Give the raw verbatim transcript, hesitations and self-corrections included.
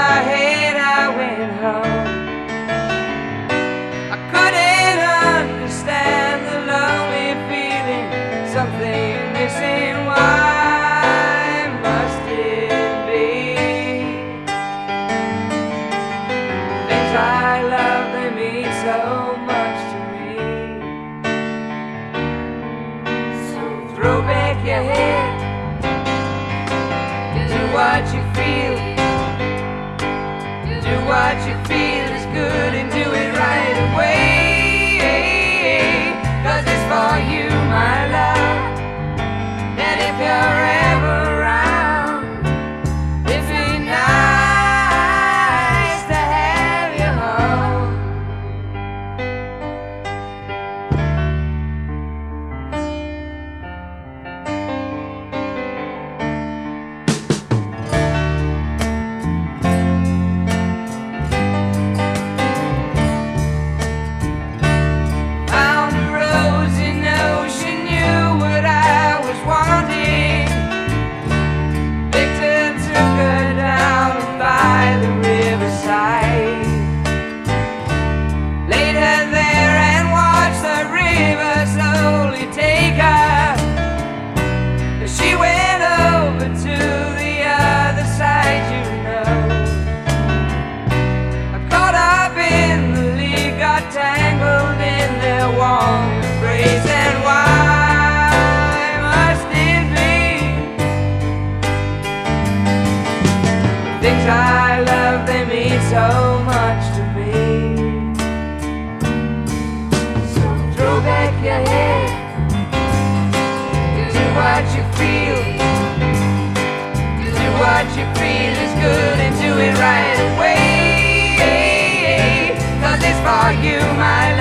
my head, I went home. I couldn't understand the lonely feeling, something missing. Why must it be? Things I love, they mean so much to me. So throw back your head, do what you feel. Do what you feel is good and do it right away. 'Cause it's for you, my love. And if you're ever around, it'd be nice to have you home. Tangled in their warm embrace, and why must it be? Things I love, they mean so much to me. So throw back your head, do what you feel. Do what you feel is good and do it right away. 'Cause it's for you, my